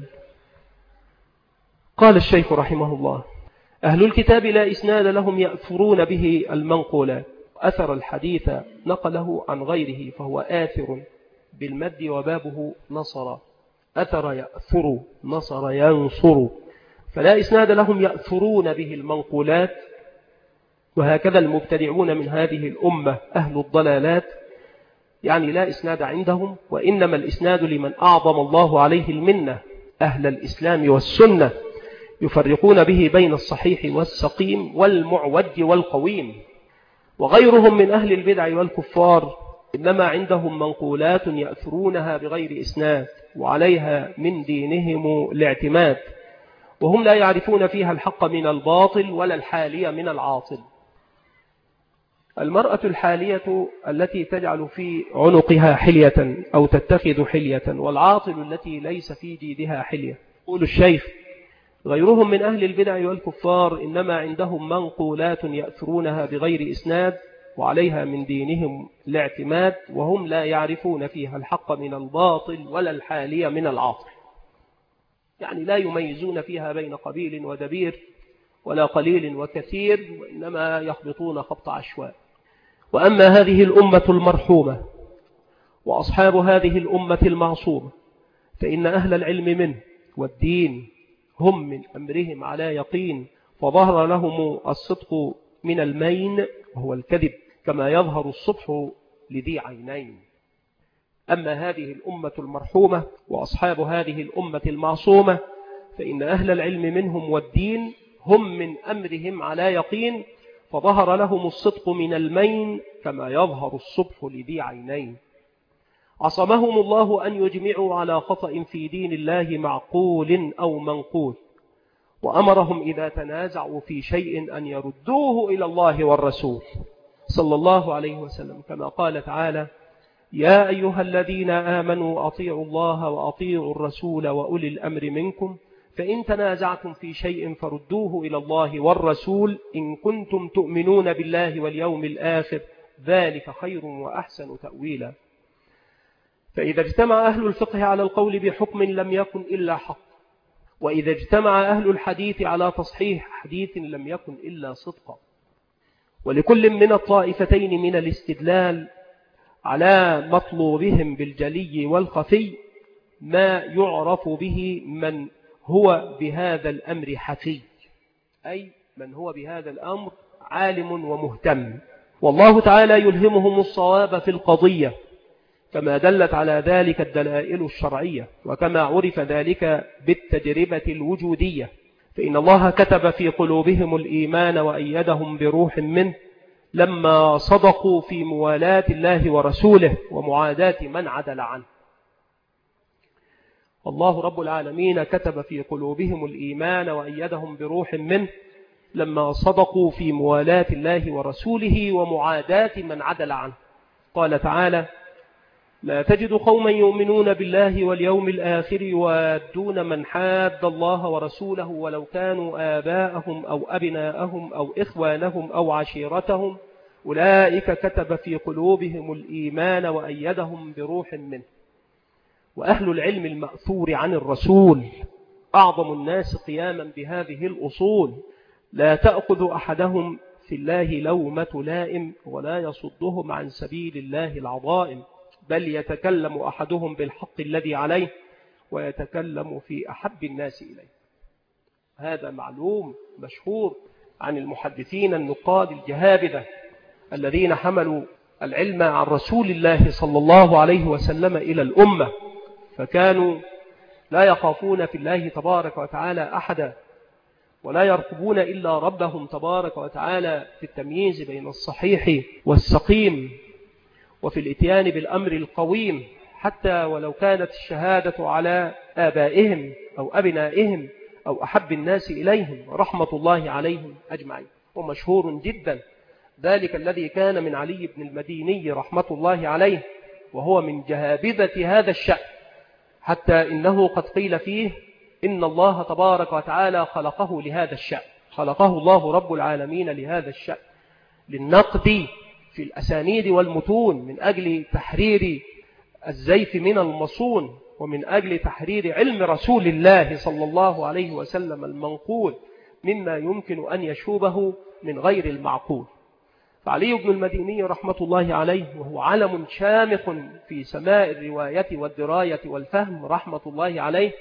قال الشيخ رحمه الله: أهل الكتاب لا إسناد لهم يأثرون به المنقولات. أثر الحديث نقله عن غيره فهو آثر بالمد وبابه نصر، أثر يأثر نصر ينصر، فلا إسناد لهم يأثرون به المنقولات. وهكذا المبتدعون من هذه الأمة أهل الضلالات، يعني لا إسناد عندهم، وإنما الإسناد لمن أعظم الله عليه المنة أهل الإسلام والسنة، يفرقون به بين الصحيح والسقيم والمعوج والقويم. وغيرهم من أهل البدع والكفار إنما عندهم منقولات يأثرونها بغير إسناد وعليها من دينهم الاعتماد، وهم لا يعرفون فيها الحق من الباطل ولا الحالية من العاطل. المرأة الحالية التي تجعل في عنقها حلية أو تتخذ حلية، والعاطل التي ليس في جيدها حلية. يقول الشيخ: غيرهم من أهل البدع والكفار إنما عندهم منقولات يأثرونها بغير إسناد وعليها من دينهم الاعتماد، وهم لا يعرفون فيها الحق من الباطل ولا الحالية من العاطل، يعني لا يميزون فيها بين قبيل ودبير ولا قليل وكثير، وإنما يخبطون خبط عشواء. وأما هذه الأمة المرحومة وأصحاب هذه الأمة المعصومة فإن أهل العلم منه والدين هم من أمرهم على يقين، فظهر لهم الصدق من المين وهو الكذب، كما يظهر الصبح لذي عينين. أما هذه الأمة المرحومة وأصحاب هذه الأمة المعصومة فإن أهل العلم منهم والدين هم من أمرهم على يقين، فظهر لهم الصدق من المين كما يظهر الصبح لذي عينين. عصمهم الله أن يجمعوا على خطأ في دين الله معقول أو منقول، وأمرهم إذا تنازعوا في شيء أن يردوه إلى الله والرسول صلى الله عليه وسلم، كما قال تعالى: يا أيها الذين آمنوا أطيعوا الله وأطيعوا الرسول وأولي الأمر منكم فإن تنازعتم في شيء فردوه إلى الله والرسول إن كنتم تؤمنون بالله واليوم الآخر ذلك خير وأحسن تأويلا. فإذا اجتمع أهل الفقه على القول بحكم لم يكن إلا حق، وإذا اجتمع أهل الحديث على تصحيح حديث لم يكن إلا صدقا. ولكل من الطائفتين من الاستدلال على مطلوبهم بالجلي والخفي ما يعرف به من هو بهذا الأمر حفي، أي من هو بهذا الأمر عالم ومهتم، والله تعالى يلهمهم الصواب في القضية كما دلت على ذلك الدلائل الشرعية، وكما عرف ذلك بالتجربة الوجودية، فإن الله كتب في قلوبهم الإيمان وأيدهم بروح منه لما صدقوا في موالاة الله ورسوله ومعاداة من عدل عنه. الله رب العالمين كتب في قلوبهم الإيمان وأيدهم بروح منه لما صدقوا في موالاة الله ورسوله ومعاداة من عدل عنه. قال تعالى: لا تجد قوما يؤمنون بالله واليوم الآخر يوادون من حاد الله ورسوله ولو كانوا آباءهم أو أبناءهم أو إخوانهم أو عشيرتهم أولئك كتب في قلوبهم الإيمان وأيدهم بروح منه. وأهل العلم المأثور عن الرسول أعظم الناس قياما بهذه الأصول، لا تأخذ أحدهم في الله لومة لائم ولا يصدهم عن سبيل الله العظائم، بل يتكلم أحدهم بالحق الذي عليه ويتكلم في أحب الناس إليه. هذا معلوم مشهور عن المحدثين النقاد الجهابذة الذين حملوا العلم عن رسول الله صلى الله عليه وسلم إلى الأمة، فكانوا لا يخافون في الله تبارك وتعالى أحدا، ولا يرقبون إلا ربهم تبارك وتعالى في التمييز بين الصحيح والسقيم، وفي الاتيان بالأمر القويم، حتى ولو كانت الشهادة على آبائهم أو أبنائهم أو أحب الناس إليهم رحمة الله عليهم أجمعين. ومشهور جدا ذلك الذي كان من علي بن المديني رحمة الله عليه، وهو من جهابذة هذا الشأن، حتى إنه قد قيل فيه إن الله تبارك وتعالى خلقه لهذا الشأن، خلقه الله رب العالمين لهذا الشأن، للنقد في الأسانيد والمتون من أجل تحرير الزيف من المصون، ومن أجل تحرير علم رسول الله صلى الله عليه وسلم المنقول مما يمكن أن يشوبه من غير المعقول. فعلي بن المديني رحمة الله عليه وهو علم شامخ في سماء الرواية والدراية والفهم رحمة الله عليه،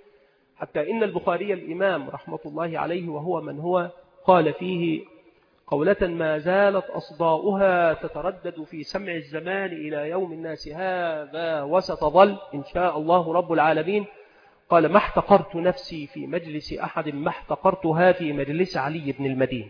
حتى إن البخاري الإمام رحمة الله عليه وهو من هو قال فيه قولة ما زالت أصداؤها تتردد في سمع الزمان إلى يوم الناس هذا وستظل إن شاء الله رب العالمين. قال: ما احتقرت نفسي في مجلس أحد ما احتقرتها في مجلس علي بن المديني.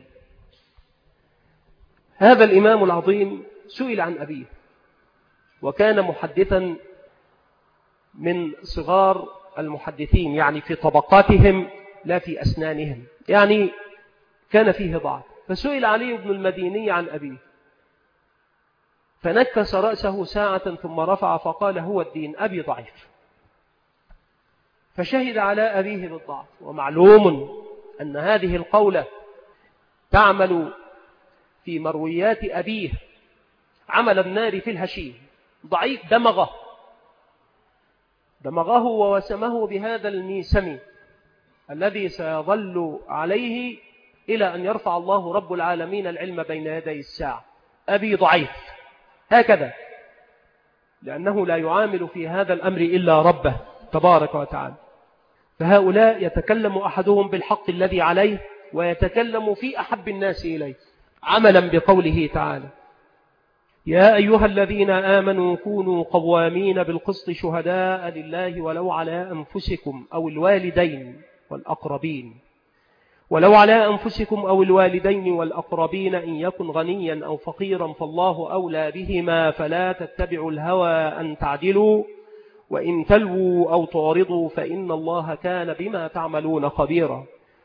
هذا الإمام العظيم سئل عن أبيه، وكان محدثا من صغار المحدثين، يعني في طبقاتهم لا في أسنانهم، يعني كان فيه ضعف. فسئل علي بن المديني عن أبيه فنكس رأسه ساعة ثم رفع فقال: هو الدين، أبي ضعيف. فشهد على أبيه بالضعف. ومعلوم أن هذه القولة تعمل في مرويات أبيه عمل النار في الهشيم. ضعيف، دمغه دمغه ووسمه بهذا الميسم الذي سيظل عليه إلى أن يرفع الله رب العالمين العلم بين يدي الساعة. أبي ضعيف، هكذا، لأنه لا يعامل في هذا الأمر إلا ربه تبارك وتعالى. فهؤلاء يتكلم أحدهم بالحق الذي عليه ويتكلم في أحب الناس إليه، عملا بقوله تعالى: يا أيها الذين آمنوا كونوا قوامين بالقسط شهداء لله ولو على أنفسكم أو الوالدين والأقربين ولو على أنفسكم أو الوالدين والأقربين إن يكن غنيا أو فقيرا فالله أولى بهما فلا تتبعوا الهوى أن تعدلوا وإن تلووا أو تعرضوا فإن الله كان بما تعملون خبيرا.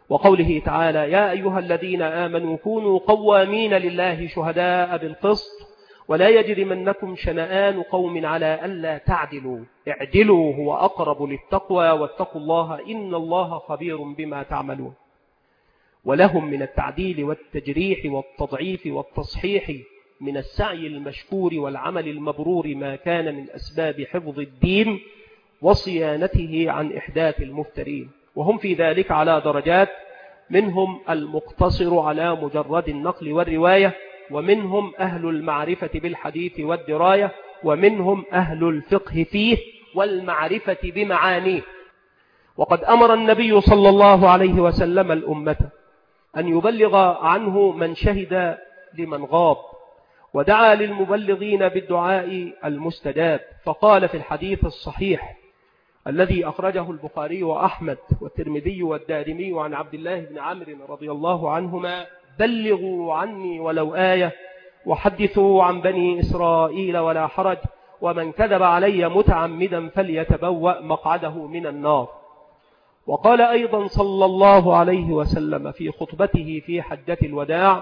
وقوله تعالى: يا أيها الذين آمنوا كونوا قوامين لله شهداء بالقسط ولا يجرمنكم شنآن قوم على ألا تعدلوا اعدلوا هو أقرب للتقوى واتقوا الله إن الله خبير بما تعملون. ولهم من التعديل والتجريح والتضعيف والتصحيح من السعي المشكور والعمل المبرور ما كان من أسباب حفظ الدين وصيانته عن إحداث المفترين، وهم في ذلك على درجات، منهم المقتصر على مجرد النقل والرواية، ومنهم أهل المعرفة بالحديث والدراية، ومنهم أهل الفقه فيه والمعرفة بمعانيه. وقد أمر النبي صلى الله عليه وسلم الأمة أن يبلغ عنه من شهد لمن غاب، ودعا للمبلغين بالدعاء المستجاب، فقال في الحديث الصحيح الذي أخرجه البخاري وأحمد والترمذي والدارمي عن عبد الله بن عمرو رضي الله عنهما: بلغوا عني ولو آية وحدثوا عن بني إسرائيل ولا حرج، ومن كذب علي متعمدا فليتبوأ مقعده من النار. وقال أيضا صلى الله عليه وسلم في خطبته في حجة الوداع،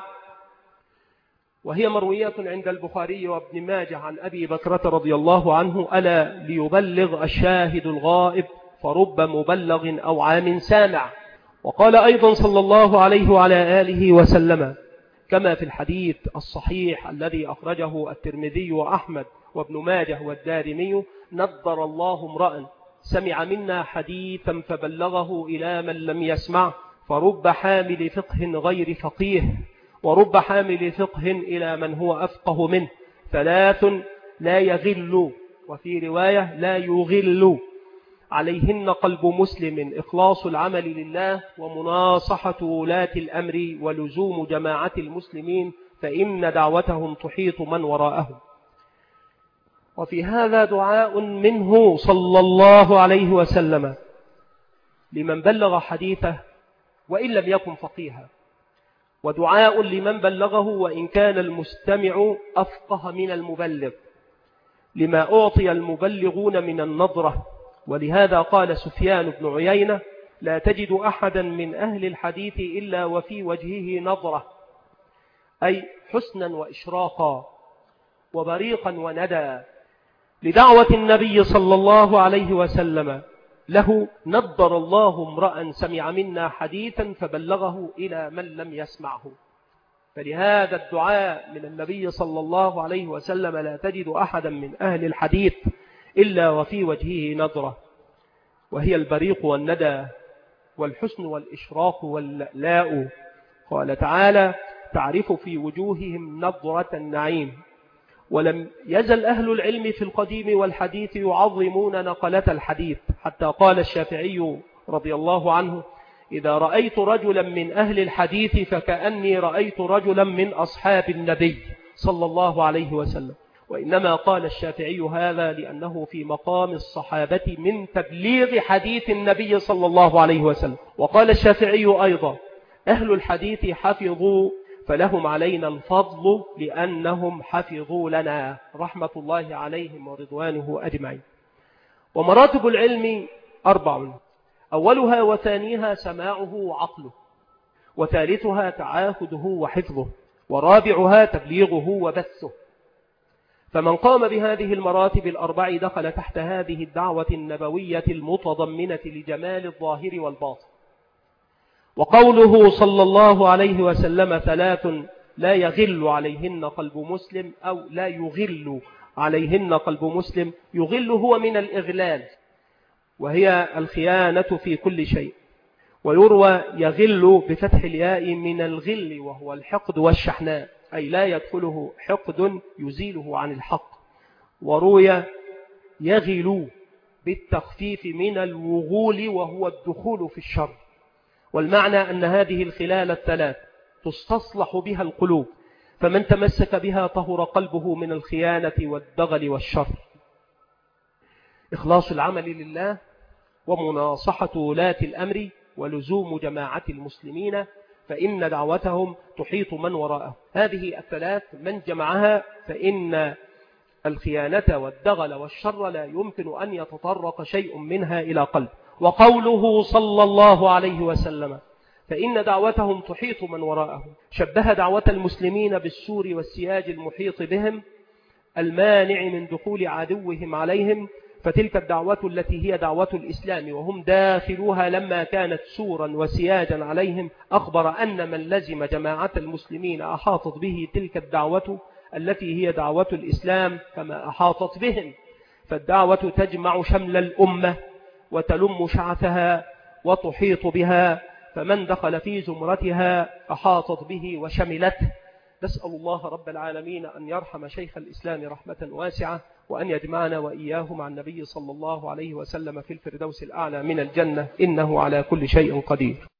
وهي مروية عند البخاري وابن ماجه عن أبي بكرة رضي الله عنه: ألا ليبلغ الشاهد الغائب فرب مبلغ أو عام سامع. وقال أيضا صلى الله عليه وعلى آله وسلم كما في الحديث الصحيح الذي أخرجه الترمذي وأحمد وابن ماجه والدارمي: نضر الله امرأ سمع منا حديثا فبلغه إلى من لم يسمع، فرب حامل فقه غير فقيه، ورب حامل فقه إلى من هو أفقه منه. ثلاث لا يغل، وفي رواية لا يغل، عليهن قلب مسلم: إخلاص العمل لله، ومناصحة ولاة الأمر، ولزوم جماعة المسلمين، فإن دعوتهم تحيط من وراءهم. وفي هذا دعاء منه صلى الله عليه وسلم لمن بلغ حديثه وإن لم يكن فقيها، ودعاء لمن بلغه وإن كان المستمع أفقه من المبلغ، لما أعطي المبلغون من النظرة. ولهذا قال سفيان بن عيينة: لا تجد أحدا من أهل الحديث إلا وفي وجهه نظرة، أي حسنا وإشراقا وبريقا وندى، لدعوة النبي صلى الله عليه وسلم له: نضر الله امرأ سمع منا حديثا فبلغه إلى من لم يسمعه. فلهذا الدعاء من النبي صلى الله عليه وسلم: لا تجد أحدا من أهل الحديث إلا وفي وجهه نظرة، وهي البريق والندى والحسن والإشراق واللألاء. قال تعالى: تعرف في وجوههم نظرة النعيم. ولم يزل أهل العلم في القديم والحديث يعظمون نقلة الحديث، حتى قال الشافعي رضي الله عنه: إذا رأيت رجلا من أهل الحديث فكأني رأيت رجلا من أصحاب النبي صلى الله عليه وسلم. وإنما قال الشافعي هذا لأنه في مقام الصحابة من تبليغ حديث النبي صلى الله عليه وسلم. وقال الشافعي أيضا: أهل الحديث حفظوا فلهم علينا الفضل لأنهم حفظوا لنا، رحمة الله عليهم ورضوانه أجمعين. ومراتب العلم أربع: أولها وثانيها سماعه وعقله، وثالثها تعاهده وحفظه، ورابعها تبليغه وبثه. فمن قام بهذه المراتب الأربع دخل تحت هذه الدعوة النبوية المتضمنة لجمال الظاهر والباطن. وقوله صلى الله عليه وسلم: ثلاث لا يغل عليهن قلب مسلم، أو لا يغل عليهن قلب مسلم. يغل هو من الإغلال، وهي الخيانة في كل شيء. ويروى يغل بفتح الياء من الغل، وهو الحقد والشحناء، أي لا يدخله حقد يزيله عن الحق. وروي يغل بالتخفيف من الوغول، وهو الدخول في الشر. والمعنى أن هذه الخلال الثلاث تستصلح بها القلوب، فمن تمسك بها طهر قلبه من الخيانة والدغل والشر. إخلاص العمل لله، ومناصحة ولاة الأمر، ولزوم جماعة المسلمين، فإن دعوتهم تحيط من وراءهم. هذه الثلاث من جمعها فإن الخيانة والدغل والشر لا يمكن أن يتطرق شيء منها إلى قلب. وقوله صلى الله عليه وسلم: فإن دعوتهم تحيط من وراءهم. شبه دعوة المسلمين بالسور والسياج المحيط بهم المانع من دخول عدوهم عليهم، فتلك الدعوة التي هي دعوة الإسلام وهم داخلوها لما كانت سورا وسياجا عليهم، أخبر أن من لزم جماعة المسلمين أحاطت به تلك الدعوة التي هي دعوة الإسلام كما أحاطت بهم. فالدعوة تجمع شمل الأمة وتلم شعثها وتحيط بها، فمن دخل في زمرتها أحاطت به وشملته. نسأل الله رب العالمين أن يرحم شيخ الإسلام رحمة واسعة، وأن يجمعنا وإياه مع النبي صلى الله عليه وسلم في الفردوس الأعلى من الجنة، إنه على كل شيء قدير.